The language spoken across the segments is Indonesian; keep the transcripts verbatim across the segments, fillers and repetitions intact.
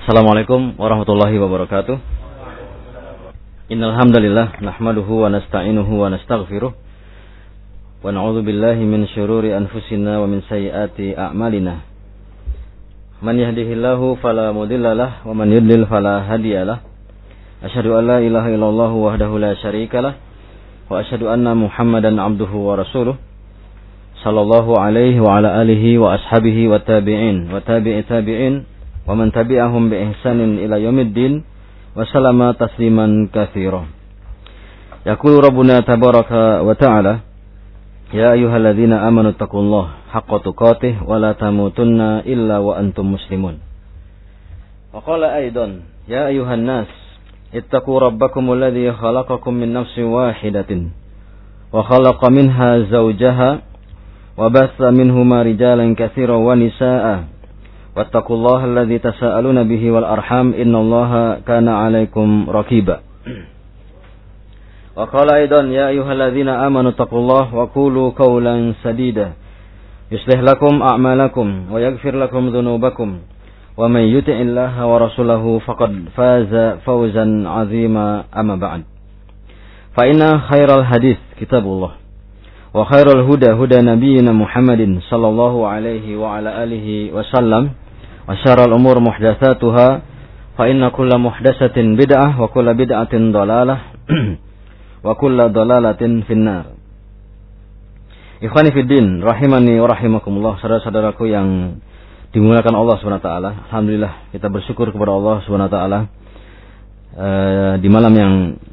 Assalamualaikum warahmatullahi wabarakatuh. Innal hamdalillah nahmaduhu wa nasta'inuhu wa nastaghfiruh wa na'udzu billahi min syururi anfusina wa min sayyiati a'malina. Man yahdihillahu fala mudhillalah wa man yudlil fala hadiyalah. Asyhadu an la ilaha illallah wahdahu la syarikalah wa asyhadu anna Muhammadan abduhu wa rasuluh. Sallallahu alaihi wa ala alihi wa ashabihi wa tabi'in wa tabi'i tabi'in wa man tabi'ahum bi ihsanin ila yaumiddin wa sallama tasliman katsiran. Yaqulu Rabbuna tabaraka wa ta'ala, ya ayyuhalladzina amanu taqullaha haqqa tuqatih wa la tamutunna illa wa antum muslimun. Wa qala aidan, ya ayyuhan nas ittaqu rabbakumul ladzi khalaqakum min nafsin wahidatin wa khalaqa minha zawjaha wa bassa minhuma rijalan katsiran wa nisaa'a. Wattaqullaha alladzi tasaaluna bihi wal arham innallaha kana 'alaikum raqiba. Wa qala aidan ya ayyuhalladzina amanu taqullaha wa qulu qawlan sadida yuslih lakum a'malakum wa yaghfir lakum dhunubakum wa may yuti'illaha wa rasulahu faqad faza fawzan 'azima amma ba'd. Fa inna khairal hadits kitabullah wa khairal huda huda nabiyyina Muhammadin sallallahu alaihi wa ala alihi wasallam wa syarrul umur muhdatsatuha fa inna kulla muhdatsatin bid'ah wa kulla bid'atin dhalalah wa kulla dhalalatin finnar. Ikhwani fid din rahimani wa rahimakumullah, saudara-saudaraku yang dimuliakan Allah Subhanahu wa taala. Alhamdulillah kita bersyukur kepada Allah Subhanahu wa taala uh, di malam yang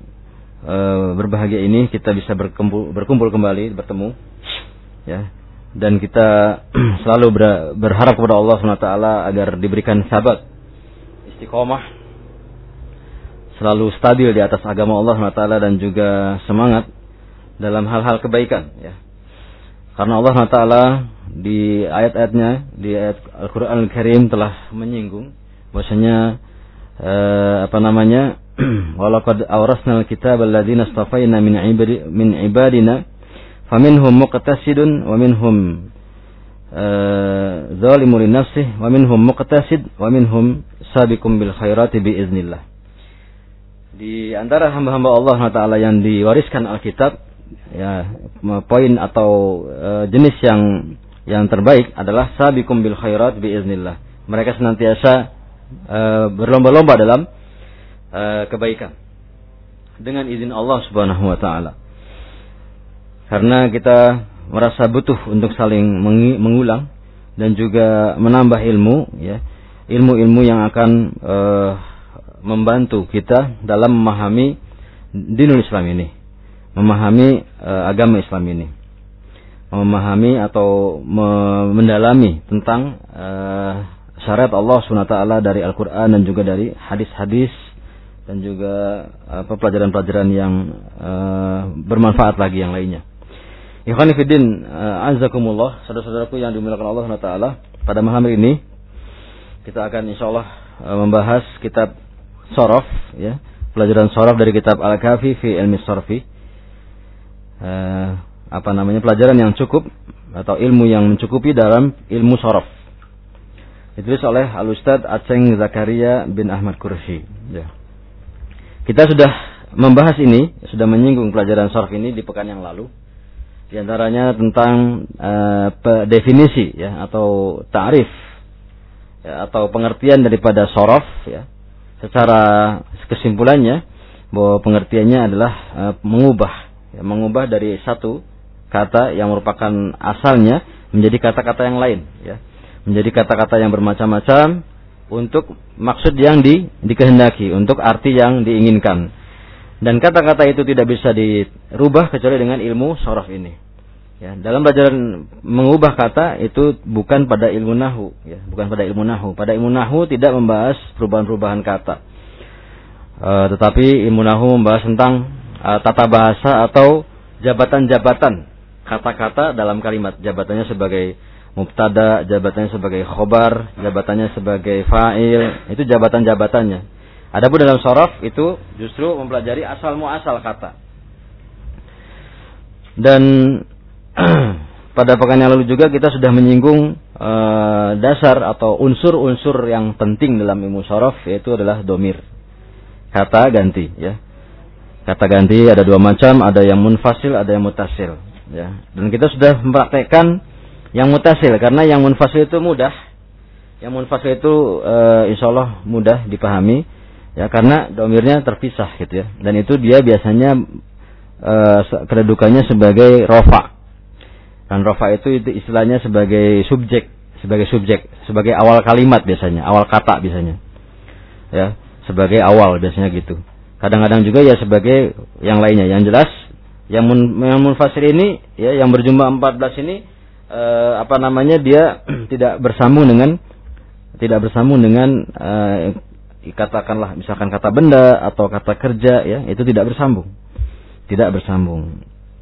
uh, berbahagia ini kita bisa berkumpul, berkumpul kembali, bertemu ya. Dan kita selalu ber, berharap kepada Allah subhanahu wa taala agar diberikan sabat, istiqomah, selalu stabil di atas agama Allah subhanahu wa taala dan juga semangat dalam hal-hal kebaikan ya. Karena Allah subhanahu wa taala di ayat-ayatnya, di ayat Al-Qur'an Al-Karim telah menyinggung bahwasanya eh, apa namanya? Walaqad awrasnal kitabal ladzina istafaina min ibadi min ibadina faminhum muqtasidun wa minhum zalimun li nafsihi wa minhum muqtasid wa minhum sabiqum bil khairati bi iznillah. Di antara hamba-hamba Allah Subhanahu wa taala yang diwariskan Alkitab ya, poin atau uh, jenis yang yang terbaik adalah sabiqum bil khairat bi iznillah. Mereka senantiasa uh, berlomba-lomba dalam uh, kebaikan dengan izin Allah Subhanahu wa taala. Karena kita merasa butuh untuk saling mengulang dan juga menambah ilmu ya, ilmu-ilmu yang akan uh, membantu kita dalam memahami dinul Islam ini, memahami uh, agama Islam ini, memahami atau me- mendalami tentang uh, syariat Allah subhanahu wa taala dari Al-Qur'an dan juga dari hadis-hadis dan juga uh, pelajaran-pelajaran yang uh, bermanfaat lagi yang lainnya. Ikhwani fiddin, azakumullah, saudara-saudaraku yang dimuliakan Allah subhanahu wa taala, pada malam ini kita akan insyaallah membahas kitab Sharaf ya, pelajaran Sharaf dari kitab Al-Kafi fi Ilmi Sharfi. Eh, apa namanya? Pelajaran yang cukup atau ilmu yang mencukupi dalam ilmu Sharaf. Ditulis oleh Al-Ustaz Aceng Zakaria bin Ahmad Quraisy ya. Kita sudah membahas ini, sudah menyinggung pelajaran Sharaf ini di pekan yang lalu. Di antaranya tentang uh, definisi ya atau ta'rif ya, atau pengertian daripada sharaf ya. Secara kesimpulannya bahwa pengertiannya adalah uh, mengubah ya, mengubah dari satu kata yang merupakan asalnya menjadi kata-kata yang lain ya. Menjadi kata-kata yang bermacam-macam untuk maksud yang di, dikehendaki, untuk arti yang diinginkan. Dan kata-kata itu tidak bisa dirubah kecuali dengan ilmu sharaf ini. Ya, dalam pelajaran mengubah kata itu bukan pada ilmu nahwu, ya, bukan pada ilmu nahwu. Pada ilmu nahwu tidak membahas perubahan-perubahan kata. E, tetapi ilmu nahwu membahas tentang e, tata bahasa atau jabatan-jabatan kata-kata dalam kalimat. Jabatannya sebagai mubtada, jabatannya sebagai khobar, jabatannya sebagai fa'il, itu jabatan-jabatannya. Adapun dalam sharaf itu justru mempelajari asal muasal kata. Dan pada pekan yang lalu juga kita sudah menyinggung uh, dasar atau unsur-unsur yang penting dalam ilmu sharaf, yaitu adalah domir, kata ganti, ya. Kata ganti ada dua macam, ada yang munfasil, ada yang mutasil, ya. Dan kita sudah mempraktekkan yang mutasil karena yang munfasil itu mudah. Yang munfasil itu uh, insya Allah mudah dipahami, ya, karena domirnya terpisah gitu ya. Dan itu dia biasanya uh, kedudukannya sebagai rofa. Dan rofa itu, itu istilahnya sebagai subjek, sebagai subjek, sebagai awal kalimat biasanya, awal kata biasanya, ya, sebagai awal biasanya gitu. Kadang-kadang juga ya sebagai yang lainnya. Yang jelas yang, mun, yang munfasil ini, ya, yang berjumlah empat belas ini eh, apa namanya dia tidak bersambung dengan tidak bersambung dengan eh, katakanlah misalkan kata benda atau kata kerja, ya, itu tidak bersambung. Tidak bersambung.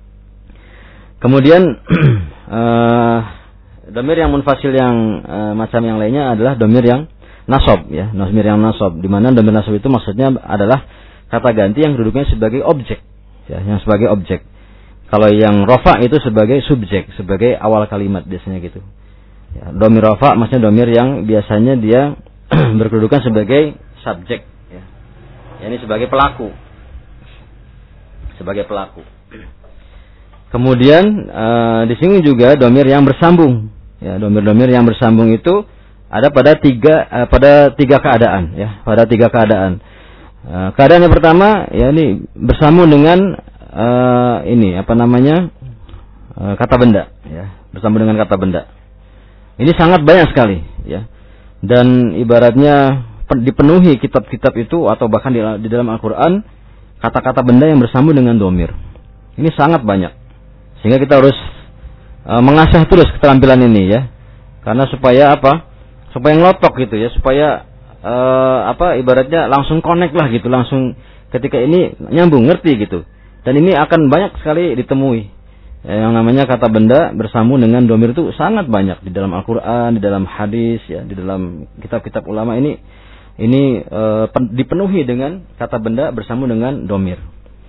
Kemudian eh, domir yang munfasil yang eh, macam yang lainnya adalah domir yang nasab, ya, domir yang nasab. Di mana domir nasab itu maksudnya adalah kata ganti yang duduknya sebagai objek, ya, yang sebagai objek. Kalau yang rofa itu sebagai subjek, sebagai awal kalimat biasanya gitu. Ya, domir rofa maksudnya domir yang biasanya dia berkedudukan sebagai subjek, ya. Ya, ini sebagai pelaku, sebagai pelaku. Kemudian uh, di sini juga domir yang bersambung, ya, domir-domir yang bersambung itu ada pada tiga uh, pada tiga keadaan, ya, pada tiga keadaan. Uh, keadaan yang pertama, ya, ini bersambung dengan uh, ini apa namanya uh, kata benda, ya, bersambung dengan kata benda. Ini sangat banyak sekali, ya, dan ibaratnya dipenuhi kitab-kitab itu atau bahkan di, di dalam Al-Quran kata-kata benda yang bersambung dengan domir. Ini sangat banyak, sehingga kita harus uh, mengasah terus keterampilan ini, ya, karena supaya apa? Supaya ngelotok gitu, ya, supaya Uh, apa ibaratnya langsung connect lah gitu, langsung ketika ini nyambung, ngerti gitu. Dan ini akan banyak sekali ditemui, ya, yang namanya kata benda bersambung dengan domir itu sangat banyak di dalam Al-Quran, di dalam hadis, ya, di dalam kitab-kitab ulama ini ini uh, pen, dipenuhi dengan kata benda bersambung dengan domir,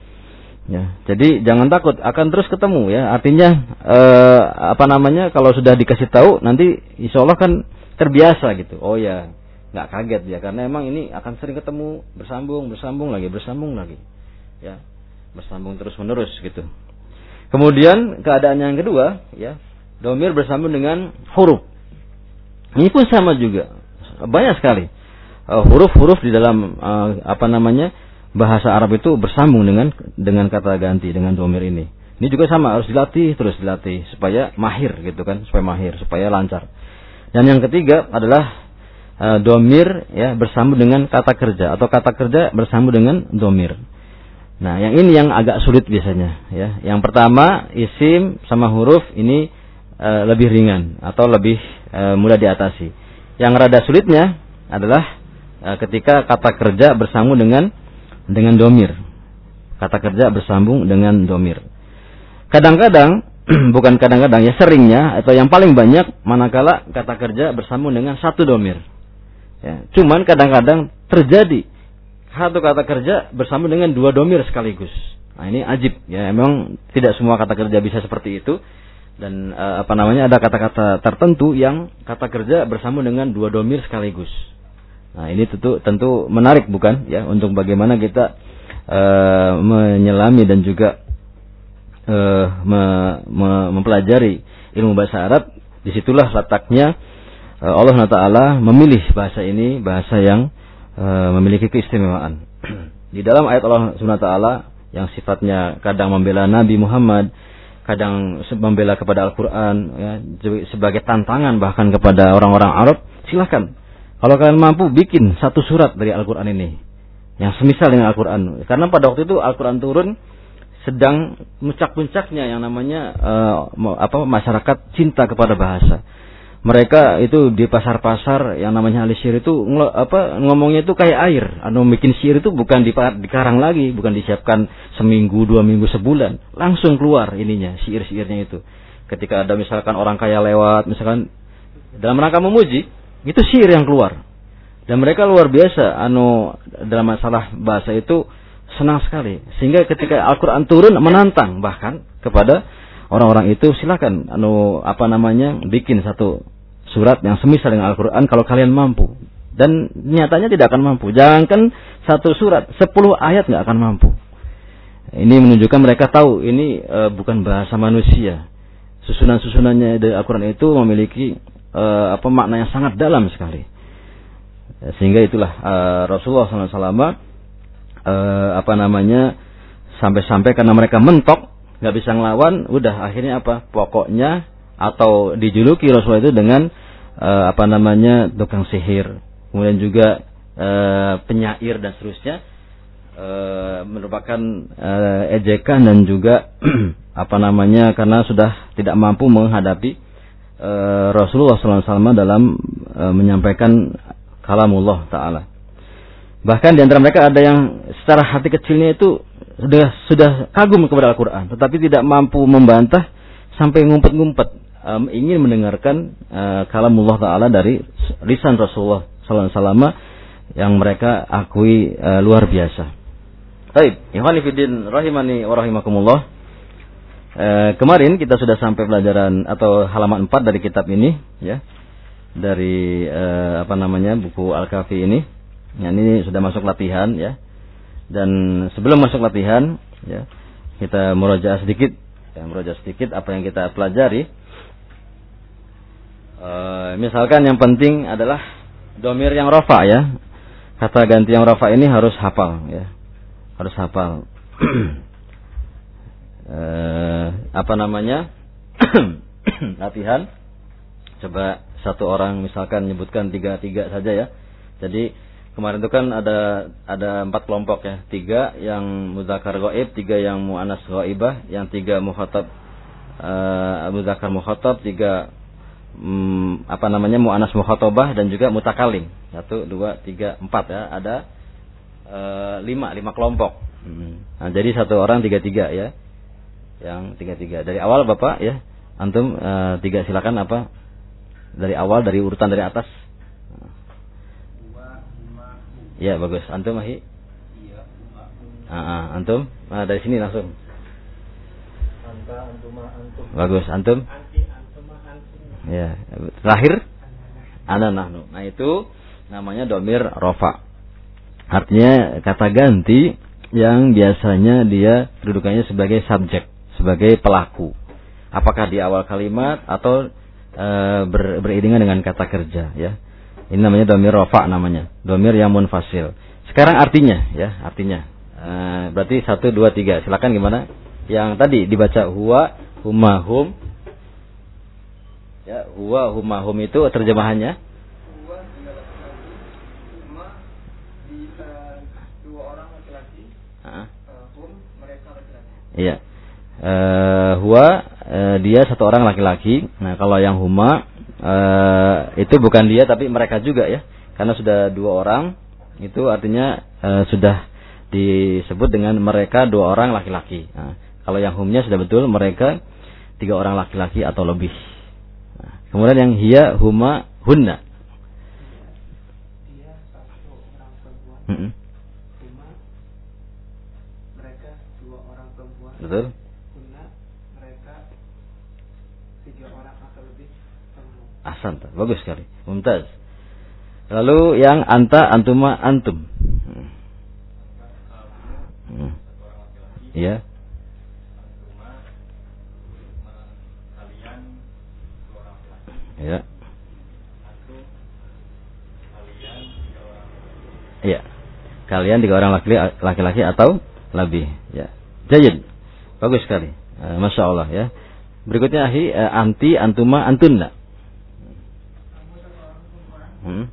ya. Jadi jangan takut, akan terus ketemu, ya. Artinya uh, apa namanya kalau sudah dikasih tahu nanti insya Allah kan terbiasa gitu. Oh ya, nggak kaget ya, karena emang ini akan sering ketemu, bersambung, bersambung lagi, bersambung lagi, ya, bersambung terus menerus gitu. Kemudian keadaan yang kedua, ya, domir bersambung dengan huruf. Ini pun sama juga, banyak sekali uh, huruf-huruf di dalam uh, apa namanya bahasa Arab itu bersambung dengan dengan kata ganti, dengan domir ini. Ini juga sama, harus dilatih, terus dilatih supaya mahir gitu kan, supaya mahir, supaya lancar. Dan yang ketiga adalah Uh, domir, ya, bersambung dengan kata kerja atau kata kerja bersambung dengan domir. Nah, yang ini yang agak sulit biasanya, ya. Yang pertama isim sama huruf ini uh, lebih ringan atau lebih uh, mudah diatasi. Yang rada sulitnya adalah uh, ketika kata kerja bersambung dengan dengan domir. Kata kerja bersambung dengan domir. Kadang-kadang bukan kadang-kadang, ya, seringnya atau yang paling banyak manakala kata kerja bersambung dengan satu domir. Ya, cuman kadang-kadang terjadi satu kata kerja bersambung dengan dua domir sekaligus. Nah, ini ajib, ya, memang tidak semua kata kerja bisa seperti itu. Dan uh, apa namanya ada kata-kata tertentu yang kata kerja bersambung dengan dua domir sekaligus. Nah, ini tentu tentu menarik bukan, ya, untuk bagaimana kita uh, menyelami dan juga uh, me, me, mempelajari ilmu bahasa Arab. Disitulah letaknya Allah Taala memilih bahasa ini, bahasa yang uh, memiliki keistimewaan. Di dalam ayat Allah Subhanahu wa taala yang sifatnya kadang membela Nabi Muhammad, kadang membela kepada Al-Qur'an, ya, sebagai tantangan bahkan kepada orang-orang Arab, silakan. Kalau kalian mampu bikin satu surat dari Al-Qur'an ini yang semisal dengan Al-Qur'an. Karena pada waktu itu Al-Qur'an turun sedang puncak-puncaknya yang namanya uh, apa masyarakat cinta kepada bahasa. Mereka itu di pasar-pasar yang namanya ahli syair itu ngelo, apa ngomongnya itu kayak air. Anu bikin syair itu bukan dikarang lagi, bukan disiapkan seminggu, dua minggu, sebulan, langsung keluar ininya, syair-syairnya itu. Ketika ada misalkan orang kaya lewat, misalkan dalam rangka memuji, itu syair yang keluar. Dan mereka luar biasa anu dalam masalah bahasa itu senang sekali. Sehingga ketika Al-Qur'an turun menantang bahkan kepada orang-orang itu, silakan anu apa namanya bikin satu surat yang semisal dengan Al-Quran kalau kalian mampu. Dan nyatanya tidak akan mampu. Jangankan satu surat, sepuluh ayat nggak akan mampu. Ini menunjukkan mereka tahu ini e, bukan bahasa manusia. Susunan-susunannya dari Al-Quran itu memiliki e, apa makna yang sangat dalam sekali. Sehingga itulah e, Rasulullah shallallahu alaihi wasallam e, apa namanya sampai-sampai karena mereka mentok nggak bisa ngelawan, udah akhirnya apa? Pokoknya atau dijuluki Rasulullah itu dengan e, apa namanya tukang sihir, kemudian juga e, penyair dan seterusnya. E, merupakan e, ejekan dan juga apa namanya karena sudah tidak mampu menghadapi e, Rasulullah shallallahu alaihi wasallam dalam e, menyampaikan kalamullah Ta'ala. Bahkan di antara mereka ada yang secara hati kecilnya itu sudah sudah kagum kepada Al-Quran, tetapi tidak mampu membantah sampai ngumpet-ngumpet e, ingin mendengarkan e, kalamullah Ta'ala dari lisan Rasulullah shallallahu alaihi wasallam yang mereka akui e, luar biasa. Baik, ikhwani fiddin rahimani wa rahimakumullah. E, kemarin kita sudah sampai pelajaran atau halaman empat dari kitab ini, ya. Dari e, apa namanya buku Al-Kafi ini. Ya, ini sudah masuk latihan, ya. Dan sebelum masuk latihan, ya, kita murojaah sedikit, ya, murojaah sedikit apa yang kita pelajari. E, misalkan yang penting adalah domir yang rafa, ya. Kata ganti yang rafa ini harus hafal, ya. Harus hafal. eh, apa namanya? Latihan. Coba satu orang misalkan nyebutkan tiga tiga saja, ya. Jadi kemarin itu kan ada ada empat kelompok, ya. Tiga yang muzakkar ghaib, tiga yang muannas ghaibah, yang tiga mukhatab uh, muzakkar mukhatab, tiga um, apa namanya muannas mukhatabah dan juga mutakalim. Satu, dua, tiga, empat, ya. Ada E, lima, lima kelompok. hmm. Nah, jadi satu orang tiga tiga, ya. Yang tiga tiga. Dari awal Bapak, ya. Antum e, tiga silakan apa? Dari awal, dari urutan dari atas. Dua, lima, ya bagus. Antum Mahi? Iya. Ah, antum? Nah, dari sini langsung. Anta, antuma, antum. Bagus. Antum? Anti, antuma, antum. Ya. Terakhir? Ana, nahnu. Nah itu namanya domir rofa. Artinya kata ganti yang biasanya dia kedudukannya sebagai subjek, sebagai pelaku. Apakah di awal kalimat atau e, ber, beriringan dengan kata kerja, ya. Ini namanya domir rafa namanya, domir yang munfasil. Sekarang artinya, ya, artinya. E, berarti satu, dua, tiga. Silakan gimana? Yang tadi dibaca huwa, huma, hum. Ya, huwa, huma, hum itu terjemahannya. Iya. Uh, huwa uh, dia satu orang laki-laki. Nah, kalau yang huma uh, itu bukan dia tapi mereka juga, ya. Karena sudah dua orang, itu artinya uh, sudah disebut dengan mereka dua orang laki-laki. Nah, kalau yang humnya sudah betul mereka tiga orang laki-laki atau lebih. Nah, kemudian yang hiya, huma, hunna. Dia satu orang perempuan. Mm-hmm. Betul. Mereka tiga orang atau lebih. Ahsan, bagus sekali. Mumtaz. Lalu yang anta, antuma, antum. Hmm. Hmm. Ya. Ya. Iya. Kalian tiga orang laki-laki atau lebih, ya. Jayid. Bagus sekali. Uh, Masya Allah, ya. Berikutnya ahi uh, anti, antuma, antunna. Hmm.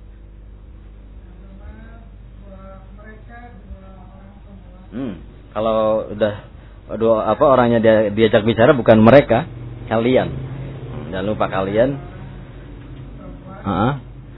Hmm. Kalau udah dua apa orangnya dia, diajak bicara bukan mereka, kalian. Hmm, jangan lupa kalian. Uh-huh.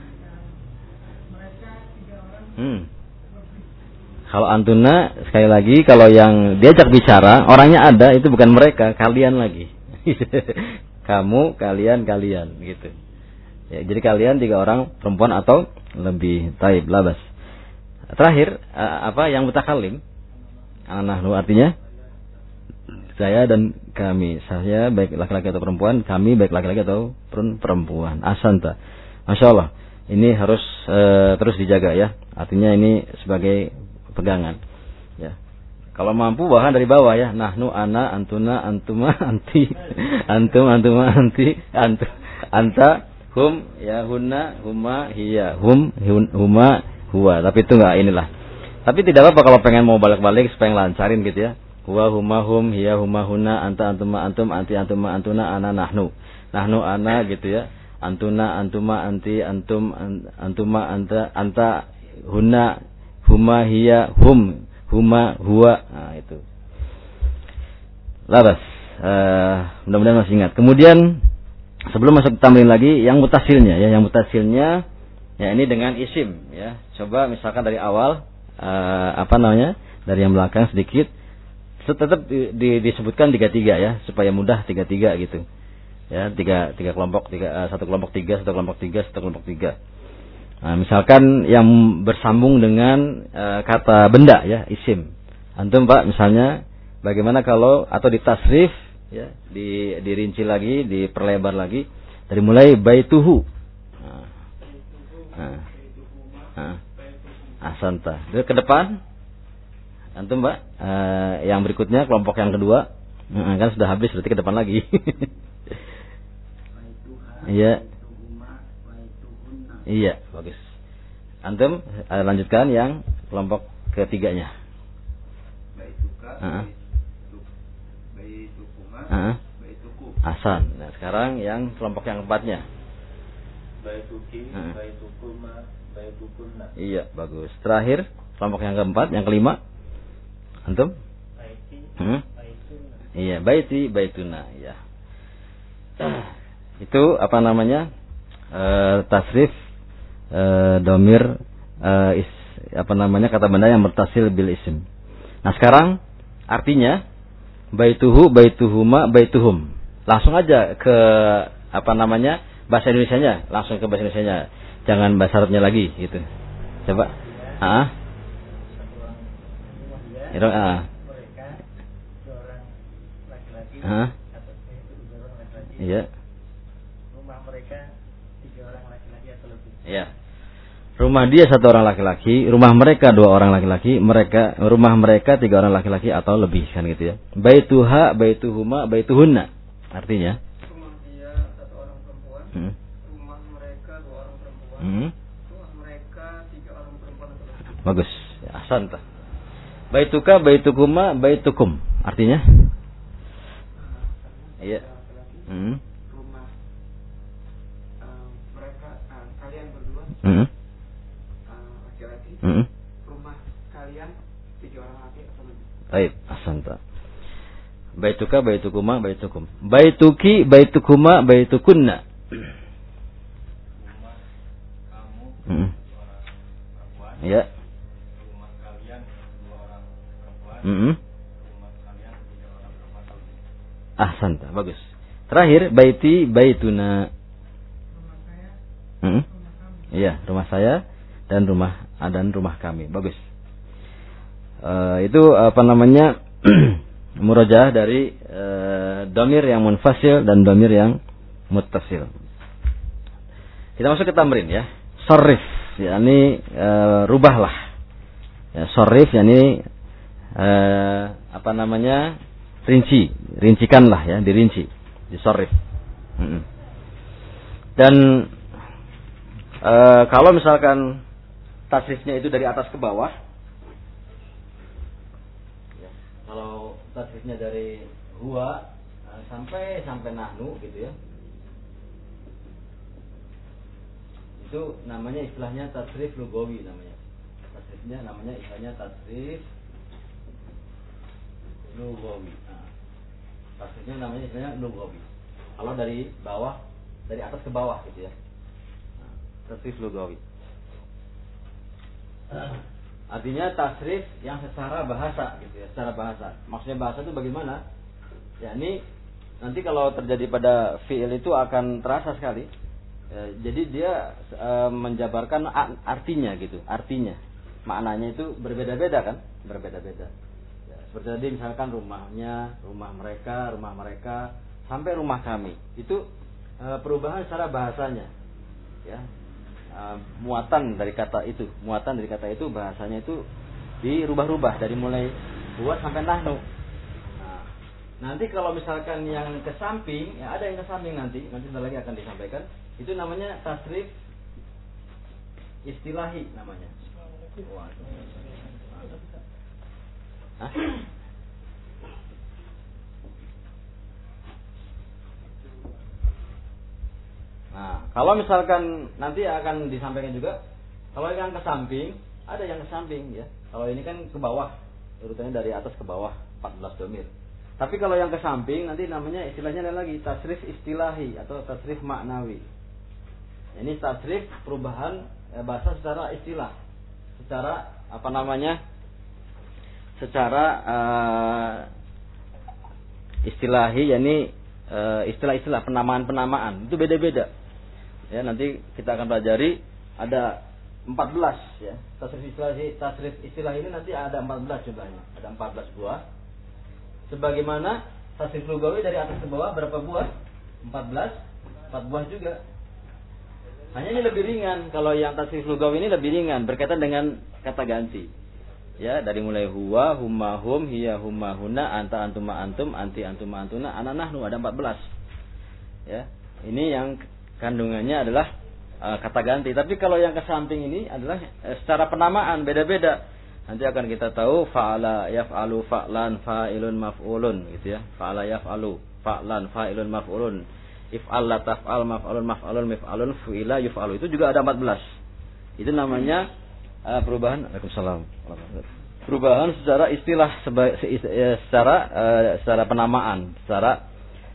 Hmm. Kalau antuna sekali lagi kalau yang diajak bicara orangnya ada itu bukan mereka, kalian lagi. Kamu, kalian, kalian gitu. Ya, jadi kalian tiga orang perempuan atau lebih. Taib, labas. Terakhir uh, apa yang mutakallim? Anahnu artinya Saya dan kami. Saya baik laki-laki atau perempuan, kami baik laki-laki atau perempuan. Ahsanta. Masya Allah. Ini harus uh, terus dijaga ya. Artinya ini sebagai pegangan. Ya. Kalau mampu bahkan dari bawah ya. Nahnu, ana, antuna, antuma, anti, antum, antuma, anti, antu, anta, hum, ya, hunna, huma, hiya, hum, hun, huma, huwa. Tapi itu enggak inilah. Tapi tidak apa-apa kalau pengen mau balik-balik supaya lancarin gitu ya. Huwa, huma, hum, hiya, huma, hunna, anta, antuma, antum, anti, antuma, antuna, ana, nahnu. Nahnu, ana gitu ya. Antuna, antuma, anti, antum, antuma, anta, anta, hunna, huma, hiya, hum, huma, huwa. Nah, itu. Labas. Uh, mudah-mudahan masih ingat. Kemudian sebelum masuk tamrin lagi, yang mutasilnya ya, yang mutasilnya ya ini dengan isim ya. Coba misalkan dari awal uh, apa namanya? Dari yang belakang sedikit. Tetap di, di, disebutkan tiga tiga ya, supaya mudah tiga tiga gitu. Ya, tiga tiga kelompok, tiga uh, satu kelompok tiga, satu kelompok tiga, satu kelompok tiga. Nah, misalkan yang bersambung dengan uh, kata benda ya, isim. Antum Pak, misalnya bagaimana kalau atau ditasrif ya, di dirinci lagi, diperlebar lagi dari mulai baituhu. Nah. Nah. Nah. Ahsanta. Ke depan antum Pak, uh, yang berikutnya kelompok yang kedua. Nah, kan sudah habis berarti ke depan lagi. Iya. Iya, bagus. Antum uh, lanjutkan yang kelompok ketiganya. Baituka, uh-huh. baitukuma, uh-huh. baituku. Asan. Nah, sekarang yang kelompok yang keempatnya. Baituki, uh-huh. baitukuma, baitukunna. Iya, bagus. Terakhir kelompok yang keempat, yang kelima. Antum? Baiti, hmm? baituna. Iya, baiti, baituna, ya. Itu apa namanya? Uh, tasrif uh, domir uh, is, apa namanya kata benda yang bertasil bil isim. Nah sekarang artinya baituhu, baituhuma, baituhum. Langsung aja ke apa namanya bahasa Indonesianya, langsung ke bahasa Indonesianya. Jangan bahasa Arabnya lagi gitu. Coba. Ah. Itu ah. Mereka dua orang laki-laki. Ah. Dua orang laki-laki. Iya. Rumah mereka tiga orang laki-laki atau lebih. Iya. Rumah dia satu orang laki-laki, rumah mereka dua orang laki-laki, mereka rumah mereka tiga orang laki-laki atau lebih kan gitu ya. Baituha, baituhuma, baituhunna. Artinya Rumah dia satu orang perempuan. hmm. Rumah mereka dua orang perempuan. Hmm. Rumah mereka tiga orang perempuan atau lebih. Bagus. Ya, ahsanta. Baituka, baitukuma, baitukum. Artinya? Iya. Hmm. Rumah uh, mereka uh, kalian berdua Hmm. uh, laki-laki. Hmm. Rumah kalian tiga orang laki atau lebih. Baik, ahsanta. Baituka, baitukuma, baitukum. Baituki, baitukuma, baitukunna. Rumah kamu Hmm. dua orang perempuan. Iya. Rumah kalian dua orang perempuan. Hmm. Rumah kalian tiga orang perempuan atau lebih. Ahsanta, bagus. Terakhir, baiti, baituna. Rumah saya, Hmm. rumah kamu. Iya, rumah saya dan rumah dan rumah kami. Bagus. Uh, itu apa namanya murojaah dari uh, domir yang munfasil dan domir yang muttasil. Kita masuk ke tamrin ya. Sarrif, yakni uh, rubahlah. Ya, sarrif yakni uh, apa namanya rinci, rincikanlah ya, dirinci, disarrif. Mm-mm. Dan uh, kalau misalkan tasrifnya itu dari atas ke bawah. Kalau tasrifnya dari huwa sampai sampai nahnu gitu ya. Itu namanya istilahnya tasrif lugawi namanya. Tasrifnya namanya istilahnya tasrif lugawi. Nah, tasrifnya namanya istilahnya lugawi. Kalau dari bawah, dari atas ke bawah gitu ya. Nah, tasrif lugawi. Artinya tasrif yang secara bahasa gitu ya, secara bahasa. Maksudnya bahasa itu bagaimana? Ya ini nanti kalau terjadi pada fi'il itu akan terasa sekali. Ya, jadi dia e, menjabarkan artinya gitu, artinya. Maknanya itu berbeda-beda kan? Berbeda-beda. Ya, Seperti tadi misalkan rumahnya, rumah mereka, rumah mereka, sampai rumah kami. Itu e, perubahan secara bahasanya. Ya. E, muatan dari kata itu, muatan dari kata itu bahasanya itu dirubah-rubah dari mulai huwa sampai nahnu. Nah, nanti kalau misalkan yang ke samping, ya ada yang ke samping nanti, nanti sebentar lagi akan disampaikan. Itu namanya tasrif istilahi namanya. Hah? Nah, kalau misalkan nanti akan disampaikan juga, kalau yang ke samping, ada yang ke samping ya. Kalau ini kan ke bawah, urutannya dari atas ke bawah, empat belas domir. Tapi kalau yang ke samping nanti namanya istilahnya ada lagi tasrif istilahi atau tasrif maknawi. Ini tasrif perubahan eh, bahasa secara istilah, secara apa namanya? Secara uh, istilahi, yakni uh, istilah-istilah penamaan-penamaan itu beda-beda. Ya, nanti kita akan pelajari ada empat belas ya. Tasrif istilahi, tasrif istilah ini nanti ada empat belas jumlahnya. Ada empat belas buah. Sebagaimana tasrif lugawi dari atas ke bawah berapa buah? empat belas, empat buah juga. Hanya ini lebih ringan. Kalau yang tasrif lugawi ini lebih ringan berkaitan dengan kata ganti. Ya, dari mulai huwa, humma hum, hiya humma hunna, anta antuma antum, anti antuma antuna, ana nahnu, ada empat belas. Ya. Ini yang kandungannya adalah uh, kata ganti. Tapi kalau yang ke samping ini adalah uh, secara penamaan beda-beda. Nanti akan kita tahu fa'ala yaf'alu fa'lan fa'ilun maf'ulun gitu ya. Fa'ala yaf'alu fa'lan fa'ilun maf'ulun. If'al la taf'al maf'alun maf'alun mif'alun fu'ila yuf'alu. Itu juga ada empat belas. Itu namanya Uh, perubahan, Waalaikumsalam. Perubahan secara istilah, seba, se, secara uh, secara penamaan, secara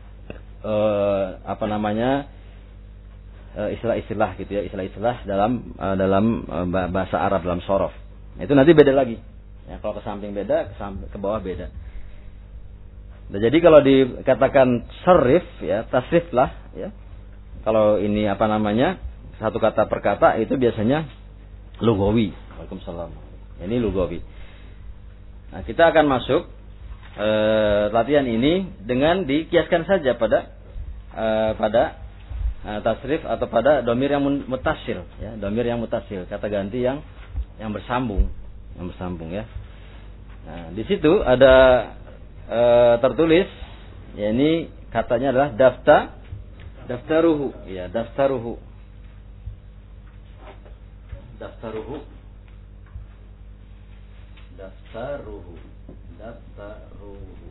uh, apa namanya uh, istilah-istilah gitu ya, istilah-istilah dalam uh, dalam uh, bahasa Arab dalam shorof. Itu nanti beda lagi. Ya, kalau ke samping beda, ke, samping, ke bawah beda. Nah, jadi kalau dikatakan sarif ya, tasrif lah ya. Kalau ini apa namanya satu kata per kata itu biasanya lugawi. Waalaikumsalam. Ini lugawi. Nah, kita akan masuk e, latihan ini dengan dikiaskan saja pada e, pada e, tasrif atau pada domir yang mutasil, ya, domir yang mutasil, kata ganti yang yang bersambung, yang bersambung ya. Nah, di situ ada e, tertulis, ya ini katanya adalah daftar, daftaruhu, ya daftaruhu. Daftaruhu Daftaruhu Daftaruhu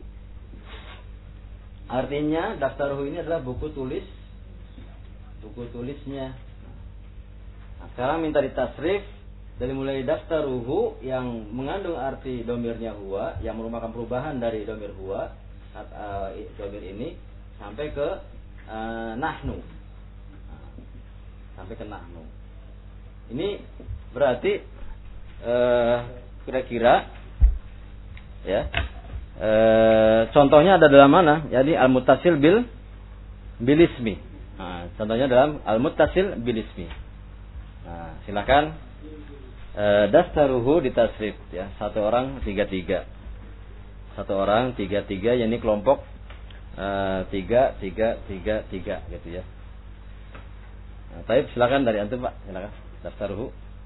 Artinya daftaruhu ini adalah buku tulis, buku tulisnya. Nah, sekarang minta ditasrif dari mulai daftaruhu yang mengandung arti domirnya huwa, yang merupakan perubahan dari domir huwa, uh, domir ini sampai ke uh, nahnu, nah, sampai ke nahnu. Ini berarti eh, kira-kira ya eh, contohnya ada dalam mana? Jadi al-muttasil bil bilismi. Nah, contohnya dalam al-muttasil bilismi. Nah, silakan eh, daftaruhu ditasrif ya. Satu orang tiga tiga. Satu orang tiga tiga. Yani kelompok eh, tiga tiga tiga tiga gitu ya. Nah, tapi silakan dari antum Pak, silakan. Daftaruhu.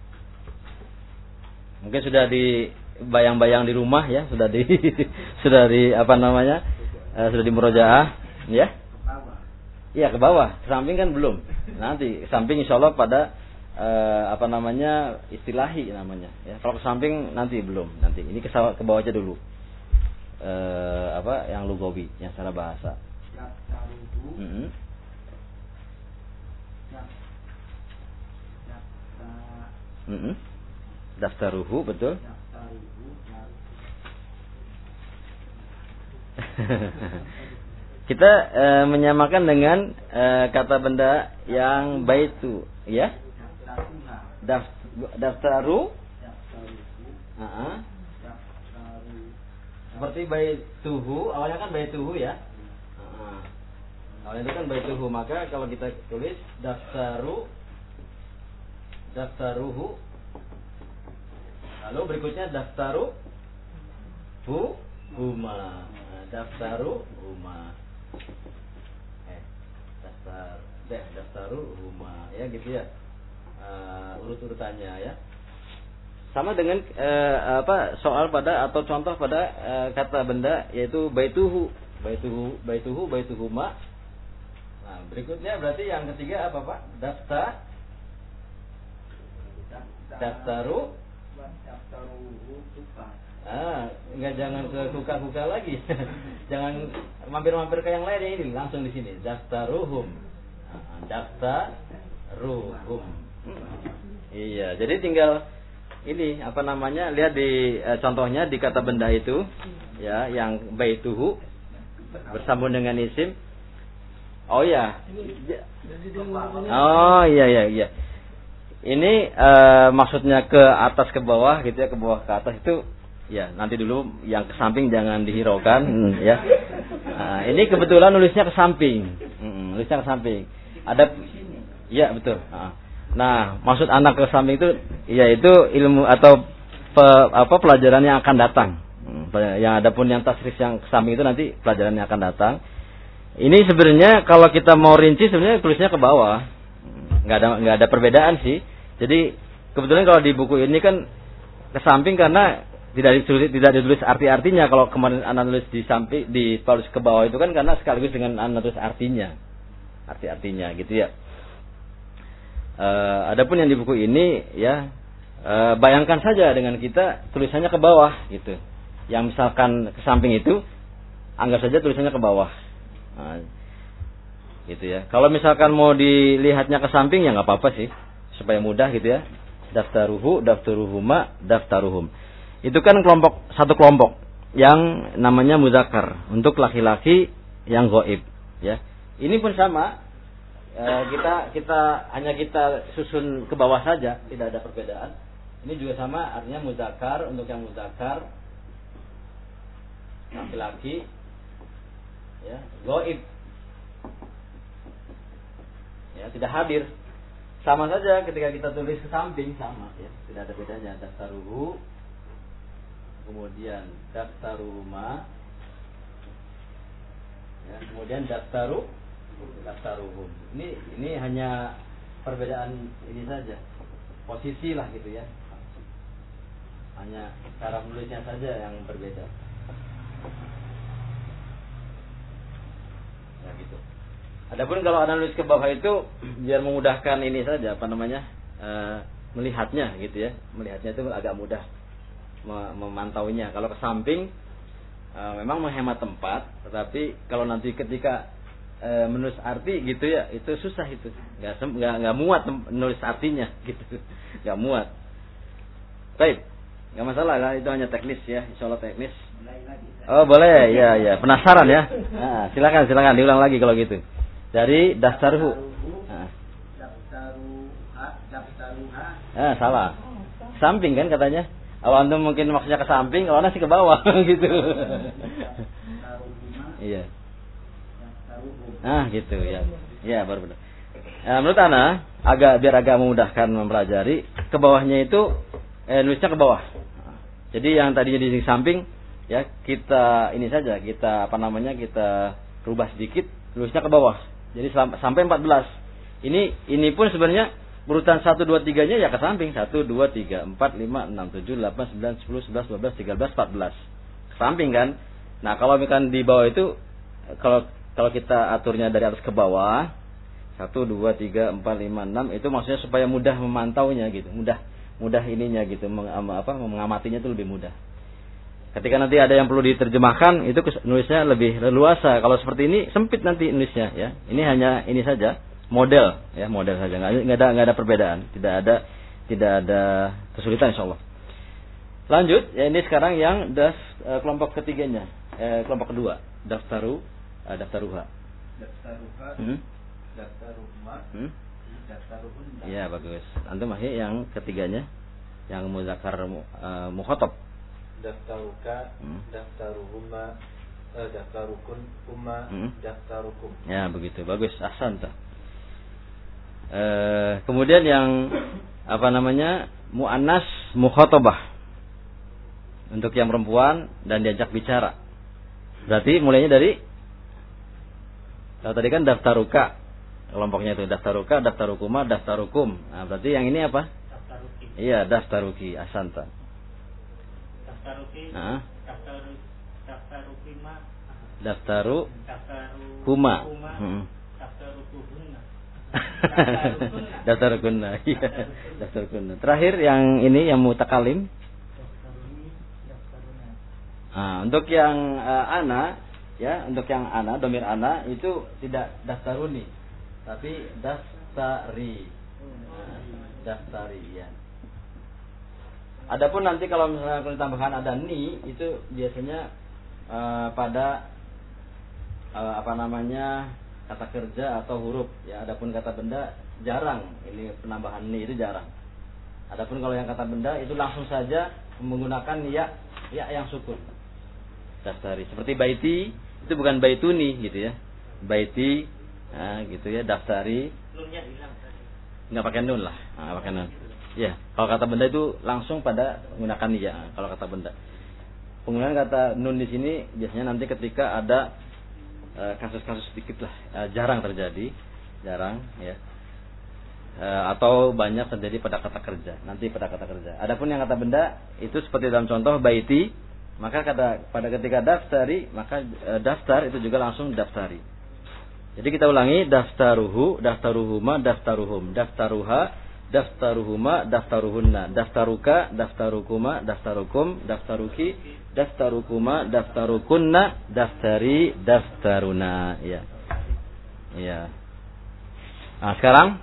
Mungkin sudah dibayang-bayang di rumah ya, sudah di sudah di apa namanya? Uh, sudah di murojaah, ya? Iya, ke bawah. Ke samping kan belum. Nanti ke samping insyaallah pada uh, apa namanya? Istilahi namanya, ya. Kalau ke samping nanti belum, nanti. Ini ke, ke bawah aja dulu. Uh, apa yang lugawi, yang secara bahasa. Mm-hmm. Mm-hmm. Daftaruhu, betul. Kita e, menyamakan dengan e, kata benda yang baitu, ya. Daf, daftaru. Uh-huh. Seperti baituhu, awalnya kan baituhu ya. Uh-huh. Awalnya itu kan baituhu, maka kalau kita tulis daftaru, daftaruhu. Lalu berikutnya daftaru hu huma. Daftaru huma. Eh, daftar, deh, daftaru huma. Ya gitu ya. Uh, urut-urutannya ya. Sama dengan uh, apa soal pada atau contoh pada uh, kata benda yaitu baituhu, baituhu, baituhu, baituhuma. Nah, berikutnya berarti yang ketiga apa Pak? Daftar, daftaru, daftaru tukar. Ah, enggak, jangan ke kuka-kuka lagi. Jangan mampir-mampir ke yang lain ya, ini langsung di sini. Daftaruhum. Nah, daftaruhum. Iya, jadi tinggal ini apa namanya? Lihat di eh, contohnya di kata benda itu ya, yang baituhu bersambung dengan isim. Oh ya. Oh iya iya iya. Ini eh, maksudnya ke atas ke bawah gitu ya, ke bawah ke atas itu ya, nanti dulu yang ke samping jangan dihiraukan ya. Nah, ini kebetulan nulisnya ke samping. Hmm, nulisnya ke samping. Ada iya betul. Nah, maksud anak ke samping itu yaitu ilmu atau pe, apa pelajaran yang akan datang. Hmm, yang adapun yang tasrif yang ke samping itu nanti pelajaran yang akan datang. Ini sebenarnya kalau kita mau rinci sebenarnya tulisnya ke bawah. Enggak ada enggak ada perbedaan sih. Jadi kebetulan kalau di buku ini kan ke samping karena tidak ditulis tidak ditulis arti-artinya. Kalau kemarin anak tulis di samping di tulis ke bawah itu kan karena sekaligus dengan anak tulis artinya. Arti-artinya gitu ya. E, adapun yang di buku ini ya e, bayangkan saja dengan kita tulisannya ke bawah gitu. Yang misalkan ke samping itu anggap saja tulisannya ke bawah. Nah, gitu ya. Kalau misalkan mau dilihatnya ke samping ya nggak apa-apa sih, supaya mudah gitu ya. Daftaruhu, daftaruhuma, daftaruhum. Itu kan kelompok satu kelompok yang namanya muzakkar untuk laki-laki yang ghaib ya. Ini pun sama. E, kita kita hanya kita susun ke bawah saja, tidak ada perbedaan. Ini juga sama, artinya muzakkar untuk yang muzakkar laki-laki ya, ghaib. Ya, tidak hadir. Sama saja ketika kita tulis ke samping sama ya, tidak ada bedanya. Daftaruhu, kemudian daftaruma, ya, kemudian daftaru, daftaruhum. Ini ini hanya perbedaan ini saja, posisi lah gitu ya. Hanya cara menulisnya saja yang berbeda. Ya gitu. Adapun kalau Anda nulis ke bawah itu biar memudahkan ini saja apa namanya e, melihatnya gitu ya, melihatnya itu agak mudah memantaunya. Kalau ke samping e, memang menghemat tempat, tetapi kalau nanti ketika e, menulis arti gitu ya itu susah itu, nggak nggak nggak muat menulis artinya gitu, nggak muat. Baik, nggak masalah lah, itu hanya teknis ya, insyaallah teknis. Oh boleh, ya ya penasaran ya. Nah, silakan silakan diulang lagi kalau gitu. Dari daftaruhu. Nah. Daftaruha, daftaruha. Ah, salah. Samping kan katanya. Kalau antum mungkin maksudnya ke samping, kalau nasi ke bawah gitu. Iya. Ah, gitu ya. Ya, baru benar. Nah, menurut ana agak biar agak memudahkan mempelajari, ke bawahnya itu eh nulisnya ke bawah. Jadi yang tadinya di samping ya kita ini saja, kita apa namanya? Kita rubah sedikit, tulisnya ke bawah. Jadi sampai empat belas. Ini ini pun sebenarnya urutan satu, dua, tiga-nya ya ke samping. satu, dua, tiga, empat, lima, enam, tujuh, delapan, sembilan, sepuluh, sebelas, dua belas, tiga belas, empat belas. Ke samping kan. Nah, kalau misalkan di bawah itu kalau kalau kita aturnya dari atas ke bawah, satu, dua, tiga, empat, lima, enam, itu maksudnya supaya mudah memantaunya gitu. Mudah mudah ininya gitu, meng, apa mengamatinya itu lebih mudah. Ketika nanti ada yang perlu diterjemahkan, itu nulisnya lebih leluasa. Kalau seperti ini sempit nanti nulisnya ya. Ini hanya ini saja model ya, model saja. Nggak ada nggak ada perbedaan, tidak ada tidak ada kesulitan insyaallah. Lanjut ya, ini sekarang yang das eh, kelompok ketiganya, eh, kelompok kedua, daftaru, eh, daftaruha. Daftaruha, hmm? daftaruhma, hmm? daftaruhun. Ya bagus. Antum masih yang ketiganya, yang muzakkar uh, mukhatab. Daftaruka, hmm. daftaruhuma, eh, daftarukun, umma, hmm. daftarukum. Ya begitu, bagus, ahsanta. Eh, kemudian yang apa namanya muannas mukhatabah untuk yang perempuan dan diajak bicara. Berarti mulainya dari, kalau tadi kan daftaruka, kelompoknya itu daftaruka, daftarukuma, daftarukum. Nah, berarti yang ini apa? Daftaruki. Iya, daftaruki, asanta. Daftaruki. Nah. Daftaru daftarukima. Daftaru Daftaru kuma. kuma. Hmm. Daftarukuhunna. Daftarukunna. Iya. Daftarukunna. Terakhir yang ini yang mutakalim. Daftaruni, daftaruna. Nah, untuk yang uh, ana, ya, untuk yang ana, domir ana itu tidak daftaruni, tapi daftari. Nah, daftari, ya. Adapun nanti kalau misalnya kalau ditambahkan ada ni, itu biasanya uh, pada uh, apa namanya kata kerja atau huruf, ya. Adapun kata benda jarang, ini penambahan ni itu jarang. Adapun kalau yang kata benda itu langsung saja menggunakan ya, ya yang sukun. Daftari. Seperti baiti itu bukan baituni gitu ya. Baiti, nah, gitu ya. Daftari. Nunnya hilang tadi. Enggak pakai nun lah, nah, pakai nun. Ya, kalau kata benda itu langsung pada menggunakan ya. Kalau kata benda, penggunaan kata nun di sini biasanya nanti ketika ada uh, kasus-kasus sedikit lah, uh, jarang terjadi, jarang ya, uh, atau banyak terjadi pada kata kerja. Nanti pada kata kerja. Adapun yang kata benda itu seperti dalam contoh baiti, maka kata pada ketika daftari, maka uh, daftar itu juga langsung daftari. Jadi kita ulangi, daftaruhu, daftaruhuma, daftaruhum, daftaruha, daftaruhuma, daftaruhunna, daftaruka, daftarukuma, daftarukum, daftaruki, daftarukuma, daftarukunna, daftari, daftaruna. Ya. Ya. Nah, sekarang?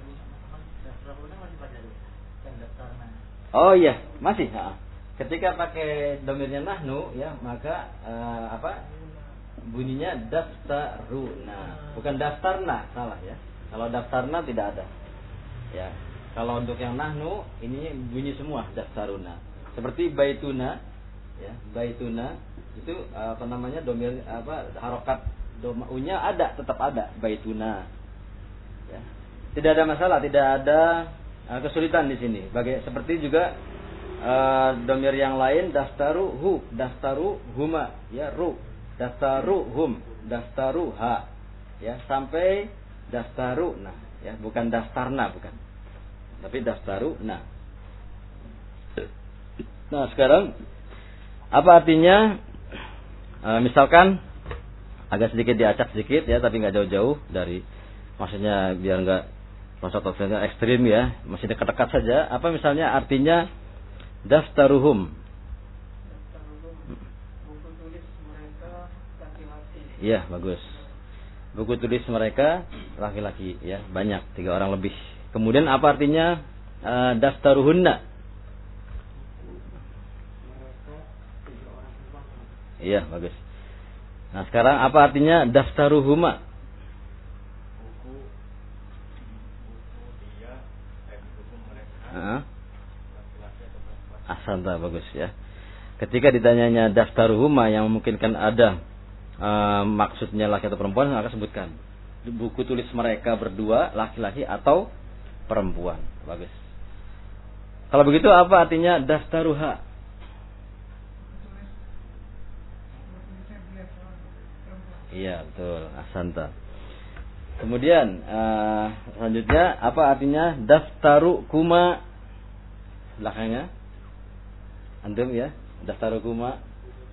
Oh iya, masih. Ha. Ketika pakai domirnya nahnu, ya, maka uh, apa? Bunyinya daftaruna, bukan daftarna, salah ya. Kalau daftarna tidak ada. Ya. Kalau untuk yang nahnu ini bunyi semua daftaruna. Seperti baituna, ya, baituna itu apa namanya domir apa harokat doma-nya ada, tetap ada baituna. Ya. Tidak ada masalah, tidak ada uh, kesulitan di sini. Bagai seperti juga uh, domir yang lain daftaruhu, daftaruhuma, ya ru, daftaruhum, daftaruha, ya sampai daftaruna, ya bukan daftarna bukan. Tapi daftaru, nah. Nah sekarang apa artinya? E, misalkan agak sedikit diacak sedikit ya, tapi nggak jauh-jauh dari, maksudnya biar nggak konsep-konsepnya ekstrim ya, masih dekat-dekat saja. Apa misalnya artinya daftaruhum? Buku tulis mereka laki-laki. Iya bagus. Buku tulis mereka laki-laki ya, banyak, tiga orang lebih. Kemudian apa artinya uh, daftaruhunna? Iya, bagus. Nah, sekarang apa artinya daftaruhuma? Buku buku dia eh buku mereka. Heeh. Laki-laki atau perempuan. Ahsanta, bagus ya. Ketika ditanyanya daftaruhuma yang memungkinkan ada uh, maksudnya laki atau perempuan, maka sebutkan buku tulis mereka berdua laki-laki atau perempuan. Bagus. Kalau begitu apa artinya daftaruha? Iya betul, ahsanta. Kemudian uh, selanjutnya apa artinya daftarukuma? Belakangnya antum ya, daftarukuma.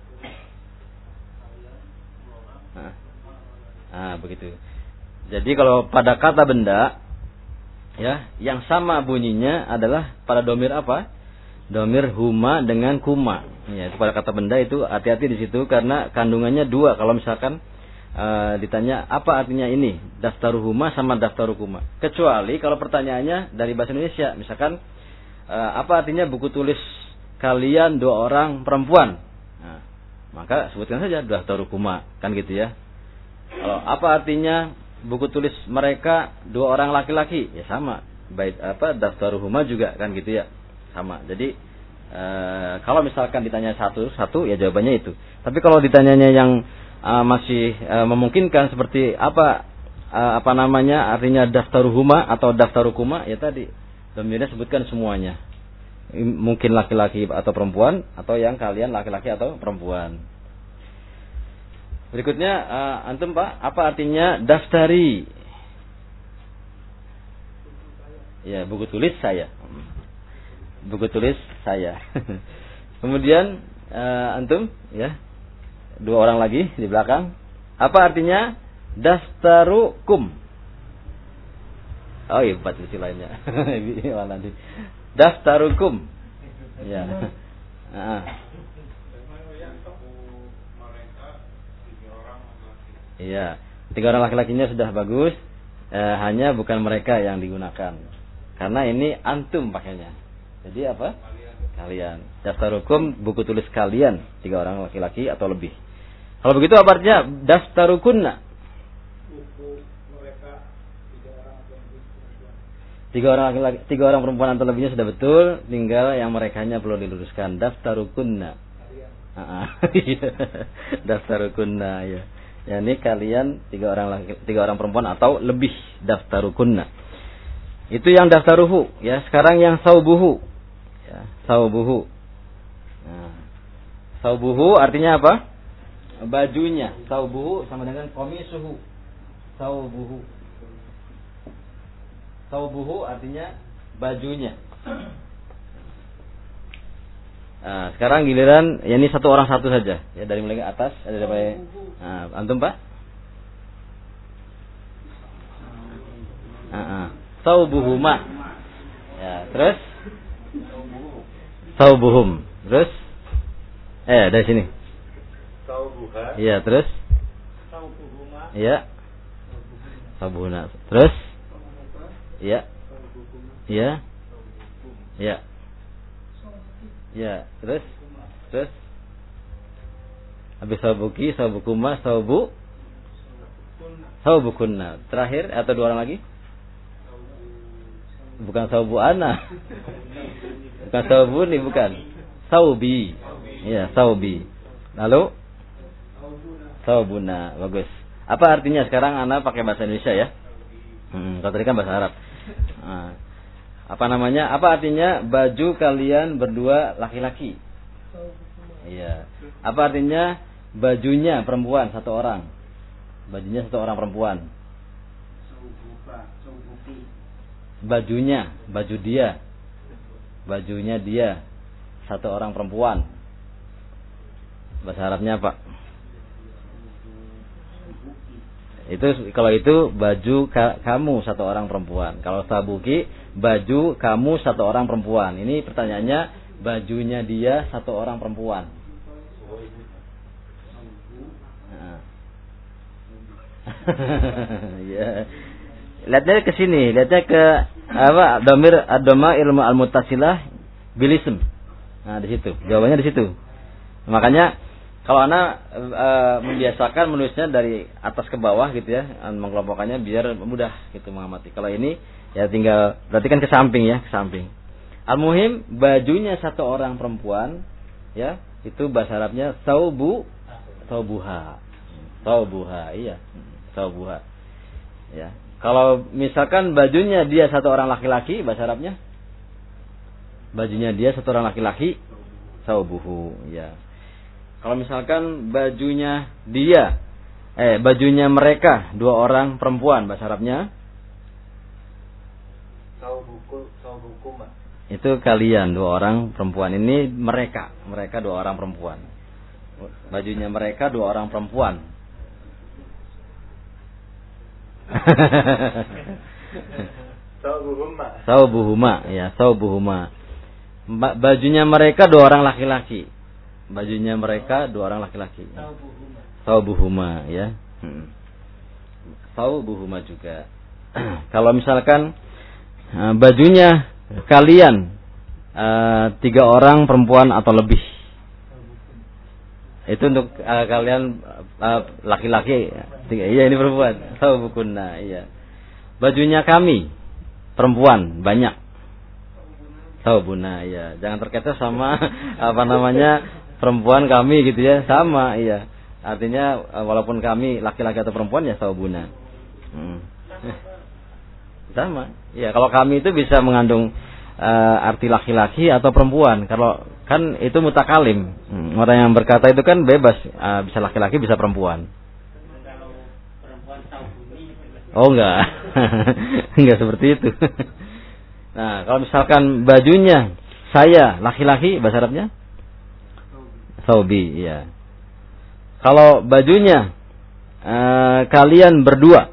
Nah, ah begitu. Jadi kalau pada kata benda ya, yang sama bunyinya adalah pada domir apa? Domir huma dengan kuma. Ya, itu pada kata benda itu hati-hati di situ karena kandungannya dua. Kalau misalkan uh, ditanya apa artinya ini, daftaruhuma sama daftarukuma. Kecuali kalau pertanyaannya dari bahasa Indonesia, misalkan uh, apa artinya buku tulis kalian dua orang perempuan. Nah, maka sebutkan saja daftarukuma, kan gitu ya. Kalau apa artinya buku tulis mereka dua orang laki-laki, ya sama. Bait apa daftaruhuma juga kan gitu ya. Sama. Jadi e, kalau misalkan ditanya satu satu ya jawabannya itu. Tapi kalau ditanyanya yang e, masih e, memungkinkan seperti apa e, apa namanya artinya daftaruhuma atau daftarukuma, ya tadi domirnya sebutkan semuanya. Mungkin laki-laki atau perempuan atau yang kalian laki-laki atau perempuan. Berikutnya uh, antum Pak, apa artinya daftari? Ya, buku tulis saya. Buku tulis saya. Kemudian uh, antum ya, dua orang lagi di belakang. Apa artinya daftarukum? Oh iya, empat sisi lainnya. Daftarukum. Ya. Heeh. Iya, tiga orang laki-lakinya sudah bagus, eh, hanya bukan mereka yang digunakan. Karena ini antum pakainya. Jadi apa? Kalian. Daftarukum, buku tulis kalian, tiga orang laki-laki atau lebih. Kalau begitu apa artinya daftarukunna? Buku mereka tiga orang atau lebih. Tiga orang laki-laki, tiga orang perempuan atau lebihnya sudah betul, tinggal yang merekanya perlu diluruskan. Daftarukunna. Heeh. Daftarukunna ya. Ya ini kalian tiga orang laki, tiga orang perempuan atau lebih, daftarukunna. Itu yang daftaruhu ya. Sekarang yang saubuhu. Ya, saubuhu. Nah, saubuhu artinya apa? Bajunya. Saubuhu sama dengan komisuhu. Saubuhu. Saubuhu artinya bajunya. Nah, sekarang giliran ya ini satu orang satu saja ya, dari mulai ke atas ada dari nah, antum Pak. Heeh. Saubuhuma. Ya, terus saubuhum. Terus eh dari sini. Saubuha. Iya, terus saubuhuma. Iya. Saubuhuna. Terus iya. Iya. Iya. Ya, terus terus habis saubuki, saubukuma, saubu saubukunna. Terakhir atau dua orang lagi? Bukan saubu ana. Bukan saubu nih, bukan. Saubi. Iya, saubi. Lalu saubuna. Bagus. Apa artinya sekarang ana pakai bahasa Indonesia ya? Hmm, kalau tadi kan bahasa Arab. Nah, apa namanya? Apa artinya baju kalian berdua laki-laki? Iya. Apa artinya bajunya perempuan satu orang? Bajunya satu orang perempuan. Bajunya, baju dia. Bajunya dia satu orang perempuan. Bahasa Arabnya apa? Itu kalau itu baju ka, kamu satu orang perempuan. Kalau sabuki baju kamu satu orang perempuan. Ini pertanyaannya bajunya dia satu orang perempuan. Nah. Ya. Lihatnya ke sini, lihatnya ke apa? Dhamir ad-dhamma ilmu al-muttasilah bil ism. Nah, di situ. Jawabannya di situ. Makanya kalau Anda e, membiasakan menulisnya dari atas ke bawah gitu ya, mengelompokannya biar mudah gitu mengamati. Kalau ini ya tinggal berarti kan ke samping ya, ke samping. Al-muhim bajunya satu orang perempuan ya, itu bahasa Arabnya saubu saubuha. Saubuha, iya. Saubuha. Ya. Kalau misalkan bajunya dia satu orang laki-laki, bahasa Arabnya bajunya dia satu orang laki-laki, saubuhu, ya. Kalau misalkan bajunya dia, eh bajunya mereka dua orang perempuan, bahasa Arabnya saubuku, saubukuma. Itu kalian dua orang perempuan. Ini mereka, mereka dua orang perempuan. Bajunya mereka dua orang perempuan. Saubuhuma. Saubuhuma, ya, saubuhuma. Bajunya mereka dua orang laki-laki. Bajunya mereka dua orang laki-laki. Saubuhuma. Saubuhuma, ya. Hmm. Saubuhuma juga. Kalau misalkan uh, bajunya kalian uh, tiga orang perempuan atau lebih, itu untuk uh, kalian uh, laki-laki. Tiga, iya ini perempuan. Saubukunna, iya. Bajunya kami perempuan banyak. Saubuna, iya. Jangan terkecoh sama apa namanya perempuan kami gitu ya, sama, iya. Artinya walaupun kami laki-laki atau perempuan ya saubuna. Hmm. Sama. Iya, kalau kami itu bisa mengandung uh, arti laki-laki atau perempuan. Kalau kan itu mutakalim. Hmm, orang yang berkata itu kan bebas, uh, bisa laki-laki bisa perempuan. Kalau perempuan tahu bunyi. Oh enggak. Enggak seperti itu. Nah, kalau misalkan bajunya saya laki-laki bahasa Arabnya saubi, ya. Kalau bajunya uh, kalian berdua,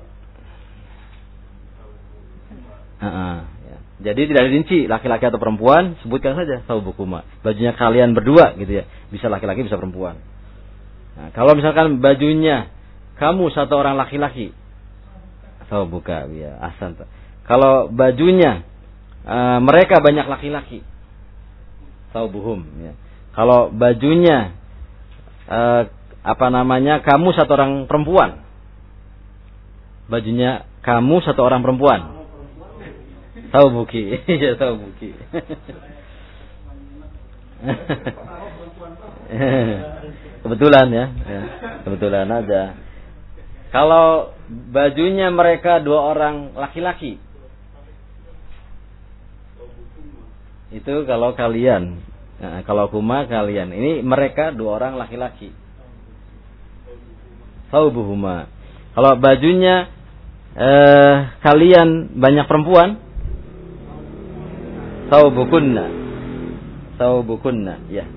uh, uh, ya. Jadi tidak dirinci laki-laki atau perempuan, sebutkan saja saubukuma. Bajunya kalian berdua, gitu ya. Bisa laki-laki, bisa perempuan. Nah, kalau misalkan bajunya kamu satu orang laki-laki, saubuka, ya, ahsan. Kalau bajunya uh, mereka banyak laki-laki, saubuhum, ya. Kalau bajunya uh, apa namanya kamu satu orang perempuan, bajunya kamu satu orang perempuan, saubuki, ya saubuki. Kebetulan ya, ya, kebetulan aja. Kalau bajunya mereka dua orang laki-laki, itu kalau kalian, nah, kalau kuma kalian, ini mereka dua orang laki-laki. Saubuhuma. Kalau bajunya eh, kalian banyak perempuan, saubukunna. Saubukunna, ya.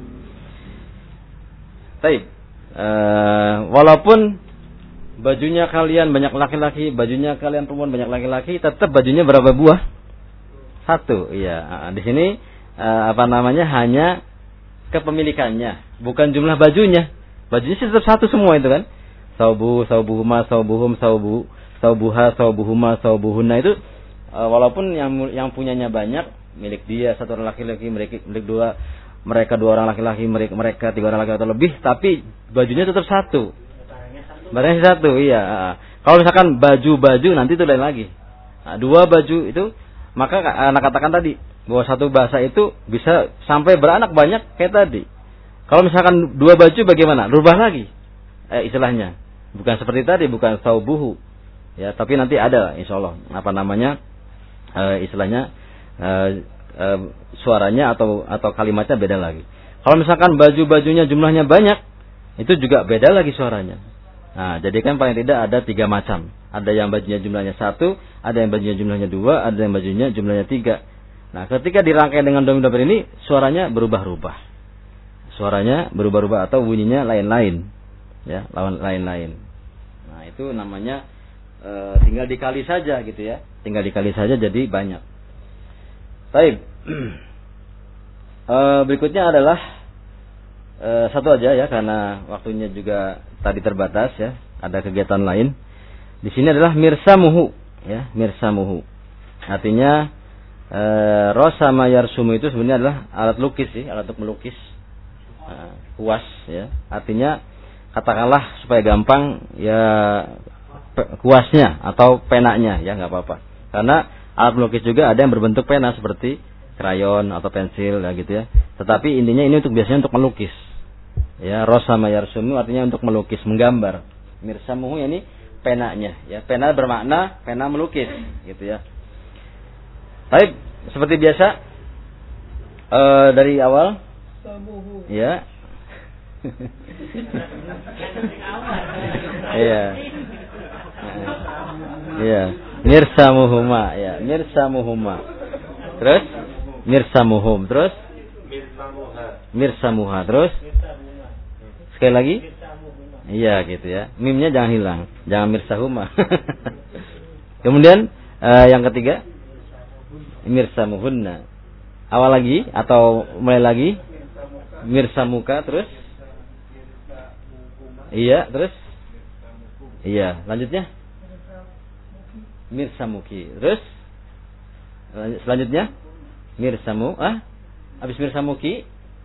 Baik. Eh, walaupun bajunya kalian banyak laki-laki, bajunya kalian perempuan banyak laki-laki, tetap bajunya berapa buah? Satu, iya. Di sini eh, apa namanya hanya kepemilikannya, bukan jumlah bajunya. Bajunya sih tetap satu semua itu kan. Saubu, saubuhuma, saubuhum, saubu, saubuha, saubuhuma, saubuhunna itu uh, walaupun yang yang punyanya banyak, milik dia satu orang laki-laki, milik milik dua, mereka dua orang laki-laki, mereka mereka tiga orang laki-laki atau lebih, tapi bajunya tetap satu. Barangnya satu, iya. Kalau misalkan baju-baju nanti itu lain lagi. Nah, dua baju itu, maka anak katakan tadi bahwa satu bahasa itu bisa sampai beranak banyak kayak tadi. Kalau misalkan dua baju bagaimana? Rubah lagi eh, istilahnya. Bukan seperti tadi, bukan saubuhu. Ya, tapi nanti ada insyaallah apa namanya? E, istilahnya e, e, suaranya atau atau kalimatnya beda lagi. Kalau misalkan baju-bajunya jumlahnya banyak, itu juga beda lagi suaranya. Nah, jadi kan paling tidak ada tiga macam. Ada yang bajunya jumlahnya satu, ada yang bajunya jumlahnya dua, ada yang bajunya jumlahnya tiga. Nah, ketika dirangkai dengan domir-domir ini, suaranya berubah-ubah. Suaranya berubah-ubah atau bunyinya lain-lain. Ya, lawan lain-lain. Nah, itu namanya e, tinggal dikali saja gitu ya. Tinggal dikali saja jadi banyak. Baik. e, berikutnya adalah e, satu aja ya karena waktunya juga tadi terbatas ya. Ada kegiatan lain. Di sini adalah mirsamuhu ya, mirsamuhu. Artinya e, rosama yarsumu itu sebenarnya adalah alat lukis sih, alat untuk melukis. E, kuas ya. Artinya katakanlah supaya gampang ya kuasnya atau penanya ya nggak apa-apa. Karena alat melukis juga ada yang berbentuk pena seperti krayon atau pensil ya gitu ya. Tetapi intinya ini untuk biasanya untuk melukis. Ya, rosama yarsumu artinya untuk melukis, menggambar. Mirsamuhu ini penanya ya. Pena bermakna pena melukis gitu ya. Baik, seperti biasa e, dari awal ya. Iya. Iya, mirsamuhuma ya, mirsamuhuma. Terus mirsamuhum, terus mirsamuha, terus sekali lagi. Iya gitu ya. Mimnya jangan hilang, jangan mirsahuma. Kemudian uh, yang ketiga mirsamuhunna. Awal lagi atau mulai lagi? Mirsamuka terus? Iya, terus? Iya, lanjutnya? Mirsamuki. Terus? Selanjutnya? Mirsamu, ah? Habis mirsamuki?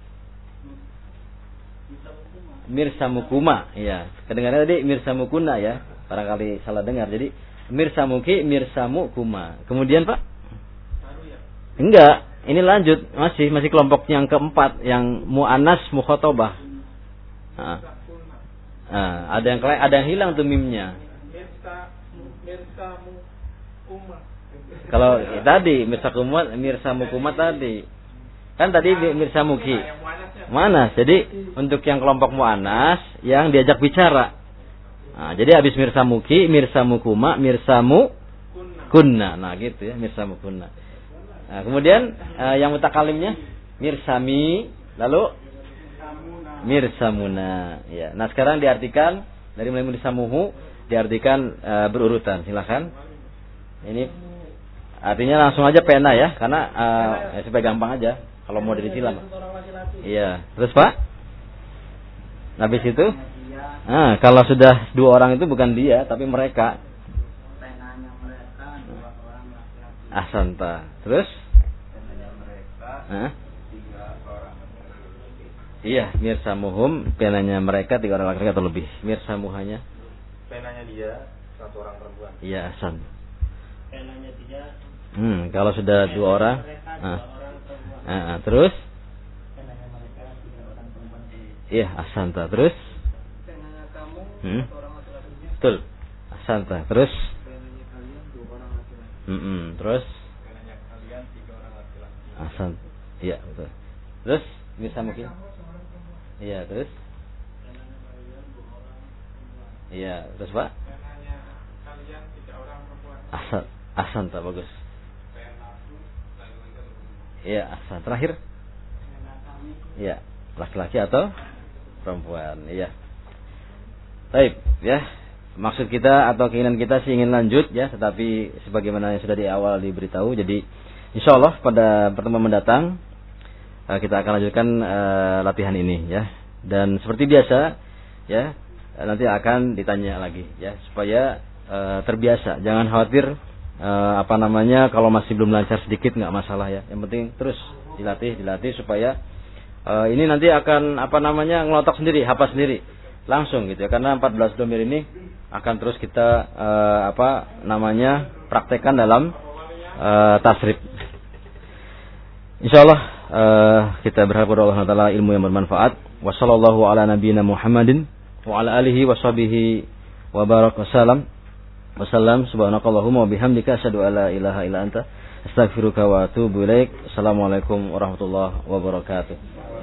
Mirsamukuma, iya. Kedengarannya tadi mirsamukuna ya. Barangkali salah dengar. Jadi mirsamuki, mirsamukuma. Kemudian, Pak? Enggak, ini lanjut, masih masih kelompok yang keempat yang muannas mukhatabah. Nah. Nah, ada yang ada yang hilang tuh mimnya. Kalau tadi mirsa kumat, mirsa mukumat tadi. Kan tadi mirsa muki. Mana? Jadi untuk yang kelompok muannas yang diajak bicara. Nah, jadi habis mirsa muki, mirsa mukuma, mirsa mu kunna. Nah, gitu ya, mirsa mukunna. Nah, kemudian uh, yang mutakalimnya mirsami, lalu mirsamuna. Ya. Nah, sekarang diartikan dari mulai mirsamuhu diartikan uh, berurutan. Silakan. Ini artinya langsung aja pena ya, karena uh, ya, supaya gampang aja. Kalau mau ditilam. Iya. Terus Pak? Habis itu? Nah, kalau sudah dua orang itu bukan dia, tapi mereka. Penanya mereka dua orang laki-laki. Ahsanta. Terus? Penanya mereka Hah? tiga orang. Iya, mirsamuhum, penanya mereka tiga orang laki-laki atau lebih. Mirsamuhanya? Penanya dia satu orang perempuan. Iya, ahsan. Penanya dia. Hmm, kalau sudah dua orang. Ah. Ah, terus? Penanya mereka tiga orang perempuan. Iya, ahsanta. Terus? Penanya kamu Hmm? satu orang laki-laki. Betul. Ahsanta. Terus? Penanya kalian dua orang laki-laki. Mm-mm. Terus? Penanya kalian tiga orang laki-laki. Ahsan. Iya, betul. Terus? Mirsa mungkin? Iya, terus? Penanya kalian dua orang perempuan. Iya, terus Pak? Penanya kalian tiga orang perempuan. Ahsan. Ahsanta, bagus. Iya, ahsan. Terakhir? Iya, laki-laki atau perempuan. Iya. Baik, ya. Maksud kita atau keinginan kita sih ingin lanjut ya, tetapi sebagaimana yang sudah di awal diberitahu, jadi insyaallah pada pertemuan mendatang kita akan lanjutkan uh, latihan ini ya. Dan seperti biasa ya, nanti akan ditanya lagi ya supaya uh, terbiasa. Jangan khawatir uh, apa namanya kalau masih belum lancar sedikit nggak masalah ya. Yang penting terus dilatih, dilatih supaya uh, ini nanti akan apa namanya ngelotok sendiri, hafal sendiri. Langsung gitu ya, karena empat belas domir ini akan terus kita uh, apa namanya praktekkan dalam uh, tasrif. Insyaallah uh, kita berharap kepada Allah Taala ilmu yang bermanfaat. Wassallallahu ala nabiyyina Muhammadin wa ala alihi washabihi wa baraka wasallam. Wasallam subhanakallahumma wa bihamdika asyhadu an la ilaha illa anta astaghfiruka wa atubu ilaik. Assalamualaikum warahmatullahi wabarakatuh.